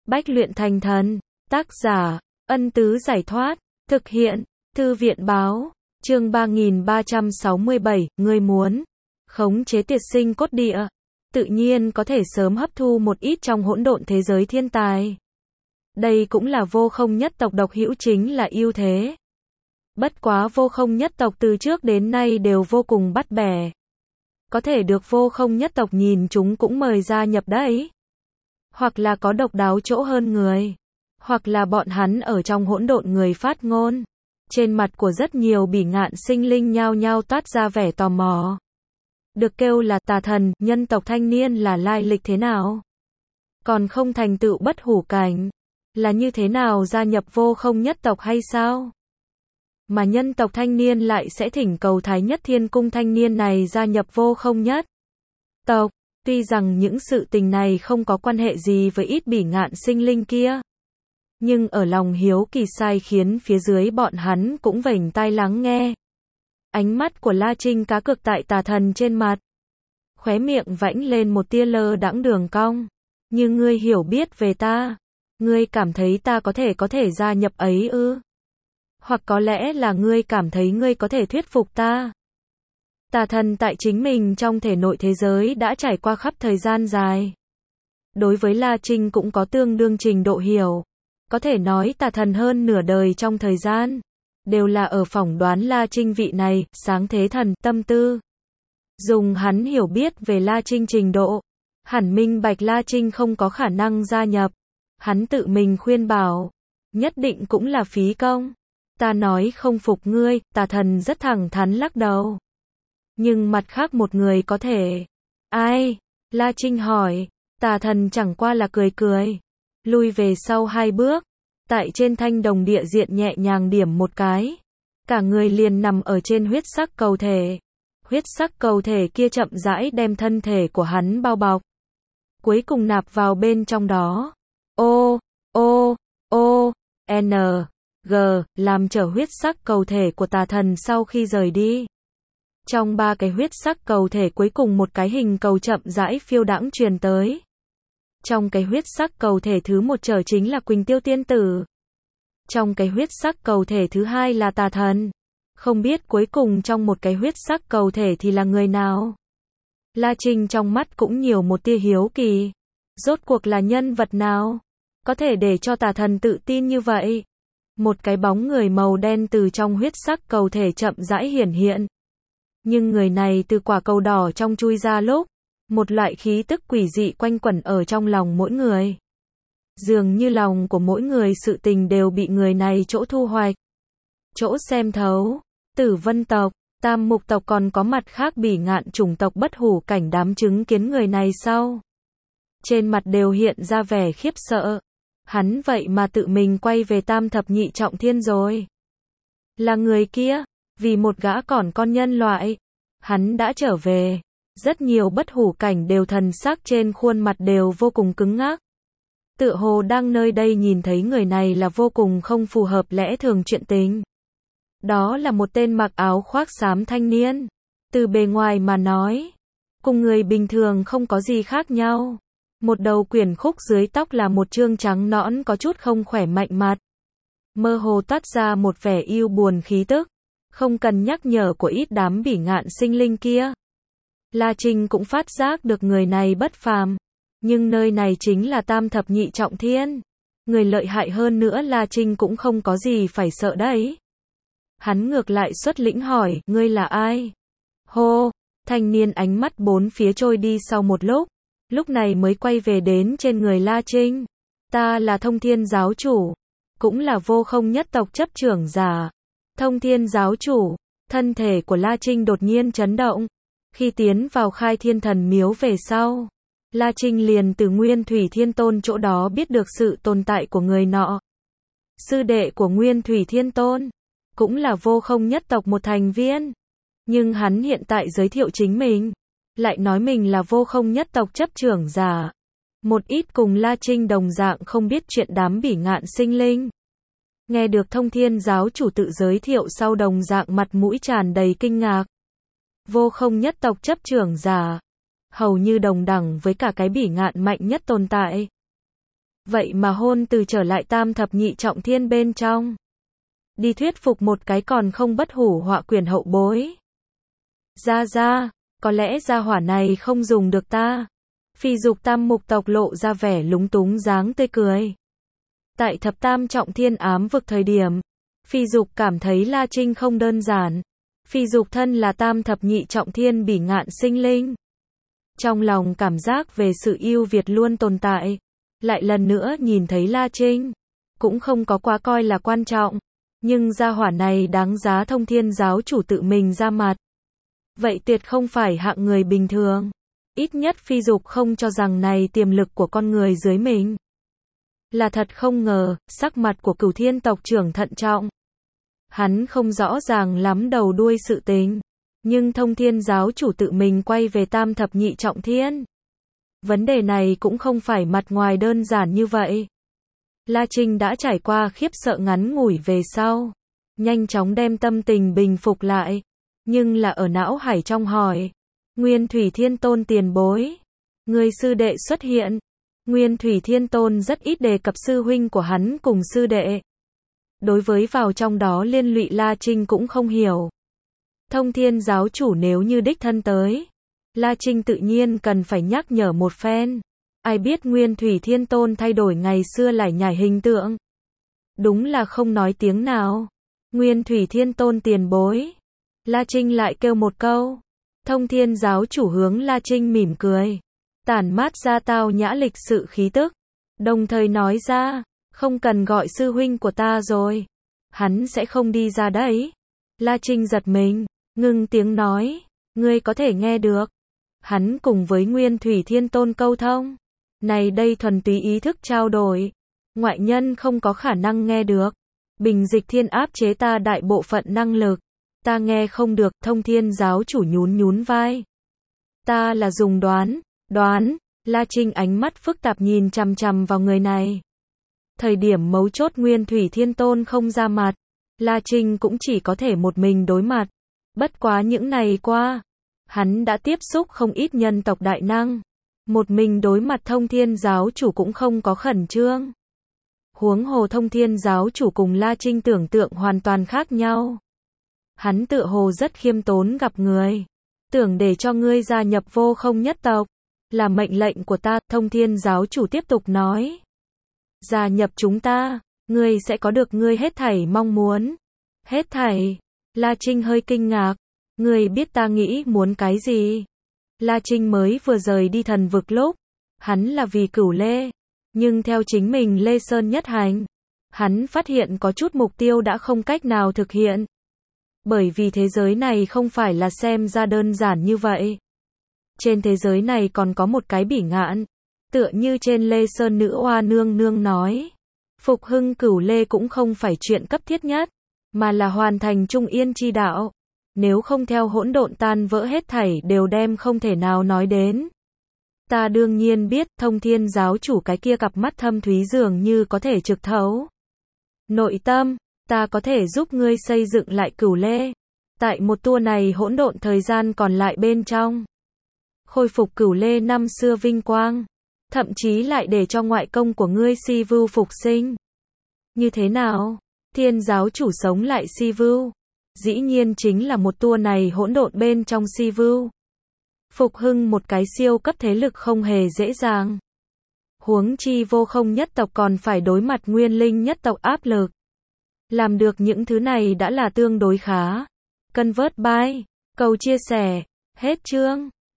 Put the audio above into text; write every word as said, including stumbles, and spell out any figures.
Bách luyện thành thần. Tác giả, Ân Tứ Giải Thoát. Thực hiện, Thư viện Báo. Chương ba nghìn ba trăm sáu mươi bảy, ngươi muốn khống chế tiệt sinh cốt địa, tự nhiên có thể sớm hấp thu một ít trong hỗn độn thế giới thiên tài. Đây cũng là vô không nhất tộc độc hữu chính là ưu thế. Bất quá vô không nhất tộc từ trước đến nay đều vô cùng bắt bẻ. Có thể được vô không nhất tộc nhìn chúng cũng mời gia nhập đấy. Hoặc là có độc đáo chỗ hơn người. Hoặc là bọn hắn ở trong hỗn độn người phát ngôn. Trên mặt của rất nhiều bỉ ngạn sinh linh nhao nhao toát ra vẻ tò mò. Được kêu là tà thần, nhân tộc thanh niên là lai lịch thế nào? Còn không thành tựu bất hủ cảnh. Là như thế nào gia nhập vô không nhất tộc hay sao? Mà nhân tộc thanh niên lại sẽ thỉnh cầu Thái Nhất Thiên Cung thanh niên này gia nhập vô không nhất tộc. Tuy rằng những sự tình này không có quan hệ gì với ít bỉ ngạn sinh linh kia. Nhưng ở lòng hiếu kỳ sai khiến phía dưới bọn hắn cũng vểnh tai lắng nghe. Ánh mắt của La Trinh cá cược tại tà thần trên mặt. Khóe miệng vãnh lên một tia lơ đãng đường cong. Như ngươi hiểu biết về ta. Ngươi cảm thấy ta có thể có thể gia nhập ấy ư? Hoặc có lẽ là ngươi cảm thấy ngươi có thể thuyết phục ta. Tà thần tại chính mình trong thể nội thế giới đã trải qua khắp thời gian dài. Đối với La Trinh cũng có tương đương trình độ hiểu. Có thể nói tà thần hơn nửa đời trong thời gian. Đều là ở phỏng đoán La Trinh vị này, sáng thế thần, tâm tư. Dùng hắn hiểu biết về La Trinh trình độ. Hẳn minh bạch La Trinh không có khả năng gia nhập. Hắn tự mình khuyên bảo. Nhất định cũng là phí công. Ta nói không phục ngươi, tà thần rất thẳng thắn lắc đầu. Nhưng mặt khác một người có thể. Ai? La Trinh hỏi. Tà thần chẳng qua là cười cười. Lui về sau hai bước. Tại trên thanh đồng địa diện nhẹ nhàng điểm một cái. Cả người liền nằm ở trên huyết sắc cầu thể. Huyết sắc cầu thể kia chậm rãi đem thân thể của hắn bao bọc. Cuối cùng nạp vào bên trong đó. O, O, O, N, G, làm trở huyết sắc cầu thể của tà thần sau khi rời đi. Trong ba cái huyết sắc cầu thể cuối cùng một cái hình cầu chậm rãi phiêu đãng truyền tới. Trong cái huyết sắc cầu thể thứ một trở chính là Quỳnh Tiêu Tiên Tử. Trong cái huyết sắc cầu thể thứ hai là tà thần. Không biết cuối cùng trong một cái huyết sắc cầu thể thì là người nào? La Trinh trong mắt cũng nhiều một tia hiếu kỳ. Rốt cuộc là nhân vật nào? Có thể để cho tà thần tự tin như vậy? Một cái bóng người màu đen từ trong huyết sắc cầu thể chậm rãi hiển hiện. Nhưng người này từ quả cầu đỏ trong chui ra lúc. Một loại khí tức quỷ dị quanh quẩn ở trong lòng mỗi người. Dường như lòng của mỗi người sự tình đều bị người này chỗ thu hoạch. Chỗ xem thấu. Tử Vân tộc, Tam Mục tộc còn có mặt khác bỉ ngạn chủng tộc bất hủ cảnh đám chứng kiến người này sau. Trên mặt đều hiện ra vẻ khiếp sợ. Hắn vậy mà tự mình quay về tam thập nhị trọng thiên rồi. Là người kia, vì một gã còn con nhân loại. Hắn đã trở về. Rất nhiều bất hủ cảnh đều thần sắc trên khuôn mặt đều vô cùng cứng ngắc. Tựa hồ đang nơi đây nhìn thấy người này là vô cùng không phù hợp lẽ thường chuyện tình. Đó là một tên mặc áo khoác xám thanh niên. Từ bề ngoài mà nói, cùng người bình thường không có gì khác nhau. Một đầu quyển khúc dưới tóc là một trương trắng nõn có chút không khỏe mạnh mặt. Mơ hồ toát ra một vẻ yêu buồn khí tức. Không cần nhắc nhở của ít đám bỉ ngạn sinh linh kia. La Trinh cũng phát giác được người này bất phàm. Nhưng nơi này chính là tam thập nhị trọng thiên. Người lợi hại hơn nữa La Trinh cũng không có gì phải sợ đấy. Hắn ngược lại xuất lĩnh hỏi, ngươi là ai? Hô, thanh niên ánh mắt bốn phía trôi đi sau một lúc. Lúc này mới quay về đến trên người La Trinh. Ta là Thông Thiên giáo chủ. Cũng là vô không nhất tộc chấp trưởng giả. Thông Thiên giáo chủ. Thân thể của La Trinh đột nhiên chấn động. Khi tiến vào Khai Thiên Thần Miếu về sau. La Trinh liền từ Nguyên Thủy Thiên Tôn chỗ đó biết được sự tồn tại của người nọ. Sư đệ của Nguyên Thủy Thiên Tôn. Cũng là vô không nhất tộc một thành viên. Nhưng hắn hiện tại giới thiệu chính mình. Lại nói mình là vô không nhất tộc chấp trưởng giả. Một ít cùng La Trinh đồng dạng không biết chuyện đám bỉ ngạn sinh linh. Nghe được Thông Thiên giáo chủ tự giới thiệu sau đồng dạng mặt mũi tràn đầy kinh ngạc. Vô không nhất tộc chấp trưởng giả. Hầu như đồng đẳng với cả cái bỉ ngạn mạnh nhất tồn tại. vậy mà hôn từ trở lại tam thập nhị trọng thiên bên trong. Đi thuyết phục một cái còn không bất hủ họa quyền hậu bối. Ra ra, có lẽ gia hỏa này không dùng được ta. Phi dục tam mục tộc lộ ra vẻ lúng túng dáng tươi cười. Tại thập tam trọng thiên ám vực thời điểm, Phi dục cảm thấy La Trinh không đơn giản. Phi dục thân là tam thập nhị trọng thiên bỉ ngạn sinh linh. Trong lòng cảm giác về sự ưu việt luôn tồn tại. Lại lần nữa nhìn thấy La Trinh, cũng không có quá coi là quan trọng. Nhưng gia hỏa này đáng giá Thông Thiên giáo chủ tự mình ra mặt. Vậy tuyệt không phải hạng người bình thường. Ít nhất Phi dục không cho rằng này tiềm lực của con người dưới mình. Là thật không ngờ, sắc mặt của Cửu Thiên tộc trưởng thận trọng. Hắn không rõ ràng lắm đầu đuôi sự tình. Nhưng Thông Thiên giáo chủ tự mình quay về tam thập nhị trọng thiên. Vấn đề này cũng không phải mặt ngoài đơn giản như vậy. La Trinh đã trải qua khiếp sợ ngắn ngủi về sau. Nhanh chóng đem tâm tình bình phục lại. Nhưng là ở não hải trong hỏi. Nguyên Thủy Thiên Tôn tiền bối. Người sư đệ xuất hiện. Nguyên Thủy Thiên Tôn rất ít đề cập sư huynh của hắn cùng sư đệ. Đối với vào trong đó liên lụy La Trinh cũng không hiểu. Thông Thiên giáo chủ nếu như đích thân tới, La Trinh tự nhiên cần phải nhắc nhở một phen. Ai biết Nguyên Thủy Thiên Tôn thay đổi ngày xưa lại nhảy hình tượng. Đúng là không nói tiếng nào. Nguyên Thủy Thiên Tôn tiền bối. La Trinh lại kêu một câu. Thông Thiên giáo chủ hướng La Trinh mỉm cười. Tản mát ra tao nhã lịch sự khí tức. Đồng thời nói ra, không cần gọi sư huynh của ta rồi. Hắn sẽ không đi ra đấy. La Trinh giật mình, ngưng tiếng nói. Ngươi có thể nghe được. Hắn cùng với Nguyên Thủy Thiên Tôn câu thông. Này đây thuần túy ý thức trao đổi. Ngoại nhân không có khả năng nghe được. Bình dịch thiên áp chế ta đại bộ phận năng lực. Ta nghe không được. Thông Thiên giáo chủ nhún nhún vai. Ta là dùng đoán. Đoán. La Trinh ánh mắt phức tạp nhìn chằm chằm vào người này. Thời điểm mấu chốt Nguyên Thủy Thiên Tôn không ra mặt. La Trinh cũng chỉ có thể một mình đối mặt. Bất quá những ngày qua, hắn đã tiếp xúc không ít nhân tộc đại năng. Một mình đối mặt Thông Thiên giáo chủ cũng không có khẩn trương. Huống hồ Thông Thiên giáo chủ cùng La Trinh tưởng tượng hoàn toàn khác nhau. Hắn tựa hồ rất khiêm tốn gặp người. Tưởng để cho ngươi gia nhập Vô Không nhất tộc. Là mệnh lệnh của ta, Thông Thiên giáo chủ tiếp tục nói. Gia nhập chúng ta, ngươi sẽ có được ngươi hết thảy mong muốn. Hết thảy. La Trinh hơi kinh ngạc. Ngươi biết ta nghĩ muốn cái gì? La Trinh mới vừa rời đi thần vực lúc. Hắn là vì Cửu Lê. Nhưng theo chính mình Lê Sơn nhất hành. Hắn phát hiện có chút mục tiêu đã không cách nào thực hiện. Bởi vì thế giới này không phải là xem ra đơn giản như vậy. Trên thế giới này còn có một cái bỉ ngạn. Tựa như trên Lê Sơn nữ oa nương nương nói. Phục hưng Cửu Lê cũng không phải chuyện cấp thiết nhất. Mà là hoàn thành Trung Yên chi đạo. Nếu không theo hỗn độn tan vỡ hết thảy đều đem không thể nào nói đến. Ta đương nhiên biết Thông Thiên giáo chủ cái kia cặp mắt thâm thúy dường như có thể trực thấu. Nội tâm, ta có thể giúp ngươi xây dựng lại Cửu Lê. Tại một tour này hỗn độn thời gian còn lại bên trong. Khôi phục Cửu Lê năm xưa vinh quang. Thậm chí lại để cho ngoại công của ngươi Si Vưu phục sinh. Như thế nào? Thiên giáo chủ sống lại Si Vưu. Dĩ nhiên chính là một tour này hỗn độn bên trong Si Vưu. Phục hưng một cái siêu cấp thế lực không hề dễ dàng. Huống chi Vô Không nhất tộc còn phải đối mặt Nguyên Linh nhất tộc áp lực. Làm được những thứ này đã là tương đối khá. Convert by. Cầu chia sẻ. Hết chương.